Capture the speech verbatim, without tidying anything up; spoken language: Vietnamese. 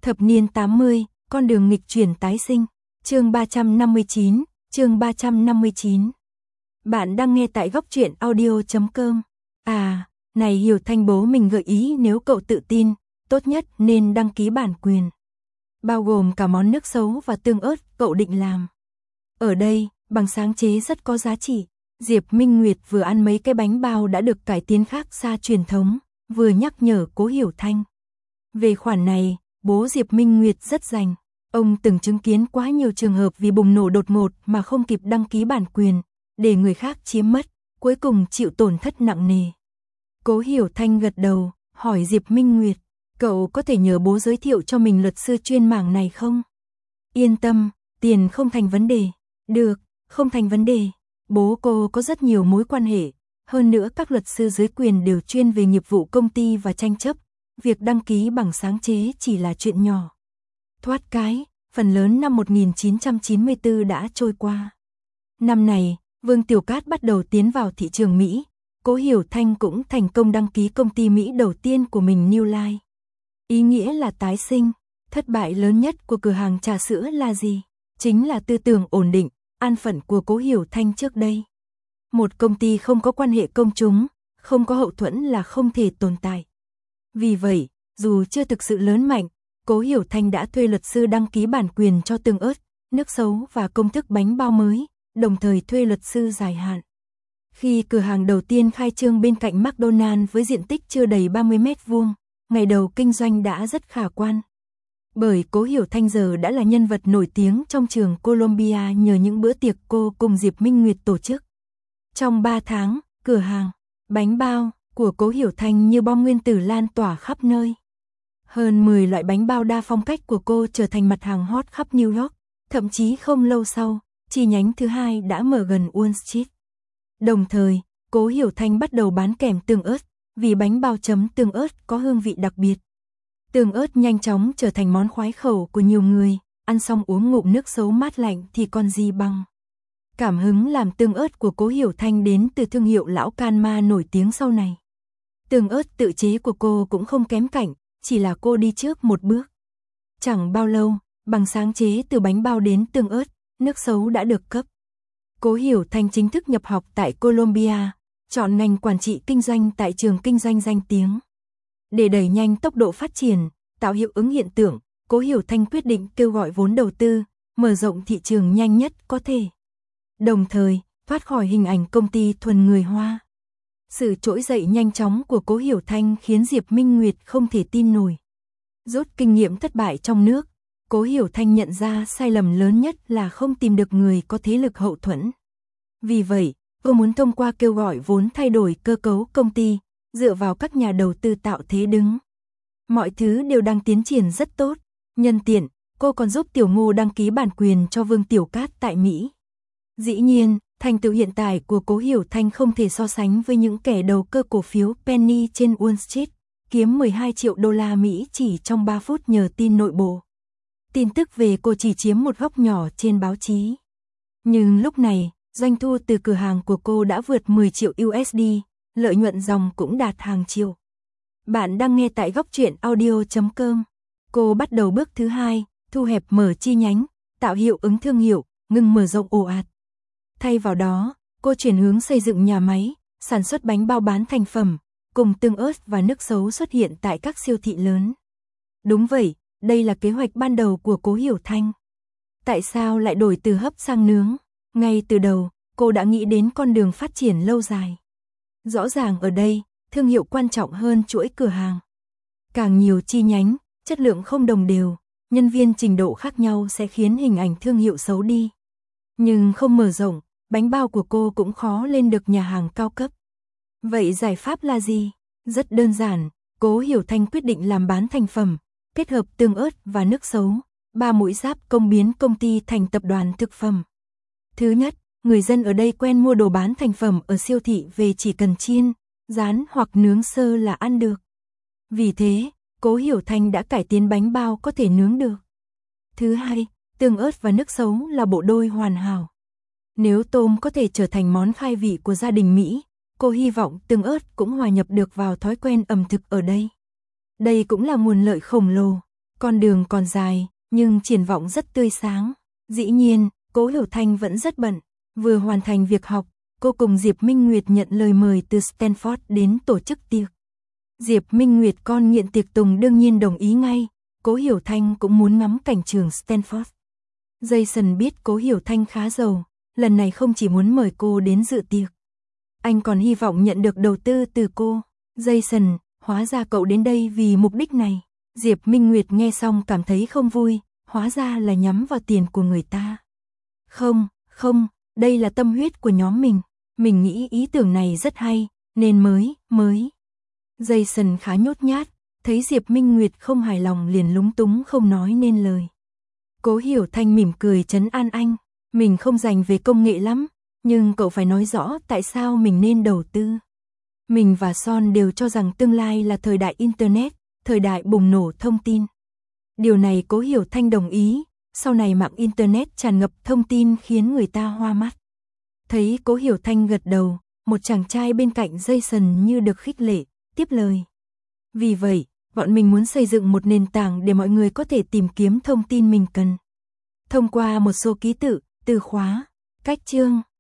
Thập niên tám mươi, con đường nghịch chuyển tái sinh. Chương ba trăm năm mươi chín, chương ba trăm năm mươi chín. Bạn đang nghe tại góc truyện audio chấm com. À, này Hiểu Thanh, bố mình gợi ý nếu cậu tự tin, tốt nhất nên đăng ký bản quyền. Bao gồm cả món nước sấu và tương ớt cậu định làm. Ở đây, bằng sáng chế rất có giá trị. Diệp Minh Nguyệt vừa ăn mấy cái bánh bao đã được cải tiến khác xa truyền thống, vừa nhắc nhở Cố Hiểu Thanh. Về khoản này, bố Diệp Minh Nguyệt rất rành. Ông từng chứng kiến quá nhiều trường hợp vì bùng nổ đột ngột mà không kịp đăng ký bản quyền, để người khác chiếm mất, cuối cùng chịu tổn thất nặng nề. Cố Hiểu Thanh gật đầu, hỏi Diệp Minh Nguyệt, cậu có thể nhờ bố giới thiệu cho mình luật sư chuyên mảng này không? Yên tâm, tiền không thành vấn đề. Được, không thành vấn đề. Bố cô có rất nhiều mối quan hệ, hơn nữa các luật sư dưới quyền đều chuyên về nghiệp vụ công ty và tranh chấp, việc đăng ký bằng sáng chế chỉ là chuyện nhỏ. Thoát cái, phần lớn năm một nghìn chín trăm chín mươi tư đã trôi qua. Năm này, Vương Tiểu Cát bắt đầu tiến vào thị trường Mỹ, Cố Hiểu Thanh cũng thành công đăng ký công ty Mỹ đầu tiên của mình New Life. Ý nghĩa là tái sinh, thất bại lớn nhất của cửa hàng trà sữa là gì? Chính là tư tưởng ổn định, an phận của Cố Hiểu Thanh trước đây. Một công ty không có quan hệ công chúng, không có hậu thuẫn là không thể tồn tại. Vì vậy, dù chưa thực sự lớn mạnh, Cố Hiểu Thanh đã thuê luật sư đăng ký bản quyền cho tương ớt, nước sấu và công thức bánh bao mới, đồng thời thuê luật sư dài hạn. Khi cửa hàng đầu tiên khai trương bên cạnh McDonald's với diện tích chưa đầy ba mươi mét vuông, ngày đầu kinh doanh đã rất khả quan. Bởi Cố Hiểu Thanh giờ đã là nhân vật nổi tiếng trong trường Columbia nhờ những bữa tiệc cô cùng Diệp Minh Nguyệt tổ chức. Trong ba tháng, cửa hàng bánh bao của Cố Hiểu Thanh như bom nguyên tử lan tỏa khắp nơi. Hơn mười loại bánh bao đa phong cách của cô trở thành mặt hàng hot khắp New York, thậm chí không lâu sau, chi nhánh thứ hai đã mở gần Wall Street. Đồng thời, Cố Hiểu Thanh bắt đầu bán kèm tương ớt, vì bánh bao chấm tương ớt có hương vị đặc biệt. Tương ớt nhanh chóng trở thành món khoái khẩu của nhiều người, ăn xong uống ngụm nước sấu mát lạnh thì còn gì bằng. Cảm hứng làm tương ớt của Cố Hiểu Thanh đến từ thương hiệu lão can ma nổi tiếng sau này. Tương ớt tự chế của cô cũng không kém cạnh, chỉ là cô đi trước một bước. Chẳng bao lâu, bằng sáng chế từ bánh bao đến tương ớt, nước sấu đã được cấp. Cố Hiểu Thanh chính thức nhập học tại Columbia, chọn ngành quản trị kinh doanh tại trường kinh doanh danh tiếng. Để đẩy nhanh tốc độ phát triển, tạo hiệu ứng hiện tượng, Cố Hiểu Thanh quyết định kêu gọi vốn đầu tư, mở rộng thị trường nhanh nhất có thể. Đồng thời, thoát khỏi hình ảnh công ty thuần người Hoa. Sự trỗi dậy nhanh chóng của Cố Hiểu Thanh khiến Diệp Minh Nguyệt không thể tin nổi. Rút kinh nghiệm thất bại trong nước, Cố Hiểu Thanh nhận ra sai lầm lớn nhất là không tìm được người có thế lực hậu thuẫn. Vì vậy, cô muốn thông qua kêu gọi vốn thay đổi cơ cấu công ty, dựa vào các nhà đầu tư tạo thế đứng. Mọi thứ đều đang tiến triển rất tốt. Nhân tiện, cô còn giúp Tiểu Ngô đăng ký bản quyền cho Vương Tiểu Cát tại Mỹ. Dĩ nhiên, thành tựu hiện tại của Cố Hiểu Thanh không thể so sánh với những kẻ đầu cơ cổ phiếu penny trên Wall Street, kiếm mười hai triệu đô la Mỹ chỉ trong ba phút nhờ tin nội bộ. Tin tức về cô chỉ chiếm một góc nhỏ trên báo chí. Nhưng lúc này, doanh thu từ cửa hàng của cô đã vượt mười triệu u ét đê, lợi nhuận dòng cũng đạt hàng triệu. Bạn đang nghe tại góc truyện audio chấm com. Cô bắt đầu bước thứ hai, thu hẹp mở chi nhánh, tạo hiệu ứng thương hiệu, ngừng mở rộng ồ ạt. Thay vào đó, cô chuyển hướng xây dựng nhà máy, sản xuất bánh bao bán thành phẩm, cùng tương ớt và nước sấu xuất hiện tại các siêu thị lớn. Đúng vậy, đây là kế hoạch ban đầu của Cố Hiểu Thanh. Tại sao lại đổi từ hấp sang nướng? Ngay từ đầu, cô đã nghĩ đến con đường phát triển lâu dài. Rõ ràng ở đây, thương hiệu quan trọng hơn chuỗi cửa hàng. Càng nhiều chi nhánh, chất lượng không đồng đều, nhân viên trình độ khác nhau sẽ khiến hình ảnh thương hiệu xấu đi. Nhưng không mở rộng, bánh bao của cô cũng khó lên được nhà hàng cao cấp. Vậy giải pháp là gì? Rất đơn giản, Cố Hiểu Thanh quyết định làm bán thành phẩm, kết hợp tương ớt và nước sấu, ba mũi giáp công biến công ty thành tập đoàn thực phẩm. Thứ nhất, người dân ở đây quen mua đồ bán thành phẩm ở siêu thị về chỉ cần chiên, rán hoặc nướng sơ là ăn được. Vì thế, Cố Hiểu Thanh đã cải tiến bánh bao có thể nướng được. Thứ hai, tương ớt và nước sấu là bộ đôi hoàn hảo. Nếu tôm có thể trở thành món khai vị của gia đình Mỹ, cô hy vọng tương ớt cũng hòa nhập được vào thói quen ẩm thực ở đây. Đây cũng là nguồn lợi khổng lồ. Con đường còn dài, nhưng triển vọng rất tươi sáng. Dĩ nhiên, Cố Hiểu Thanh vẫn rất bận. Vừa hoàn thành việc học, cô cùng Diệp Minh Nguyệt nhận lời mời từ Stanford đến tổ chức tiệc. Diệp Minh Nguyệt con nghiện tiệc tùng đương nhiên đồng ý ngay. Cố Hiểu Thanh cũng muốn ngắm cảnh trường Stanford. Jason biết Cố Hiểu Thanh khá giàu, lần này không chỉ muốn mời cô đến dự tiệc. Anh còn hy vọng nhận được đầu tư từ cô. Jason, hóa ra cậu đến đây vì mục đích này. Diệp Minh Nguyệt nghe xong cảm thấy không vui, hóa ra là nhắm vào tiền của người ta. Không, không, đây là tâm huyết của nhóm mình. Mình nghĩ ý tưởng này rất hay, nên mới, mới. Jason khá nhút nhát, thấy Diệp Minh Nguyệt không hài lòng liền lúng túng không nói nên lời. Cố Hiểu Thanh mỉm cười trấn an anh, mình không dành về công nghệ lắm, nhưng cậu phải nói rõ tại sao mình nên đầu tư. Mình và Son đều cho rằng tương lai là thời đại Internet, thời đại bùng nổ thông tin. Điều này Cố Hiểu Thanh đồng ý, sau này mạng Internet tràn ngập thông tin khiến người ta hoa mắt. Thấy Cố Hiểu Thanh gật đầu, một chàng trai bên cạnh Jason như được khích lệ, tiếp lời. Vì vậy, bọn mình muốn xây dựng một nền tảng để mọi người có thể tìm kiếm thông tin mình cần. Thông qua một số ký tự, từ khóa, cách chương.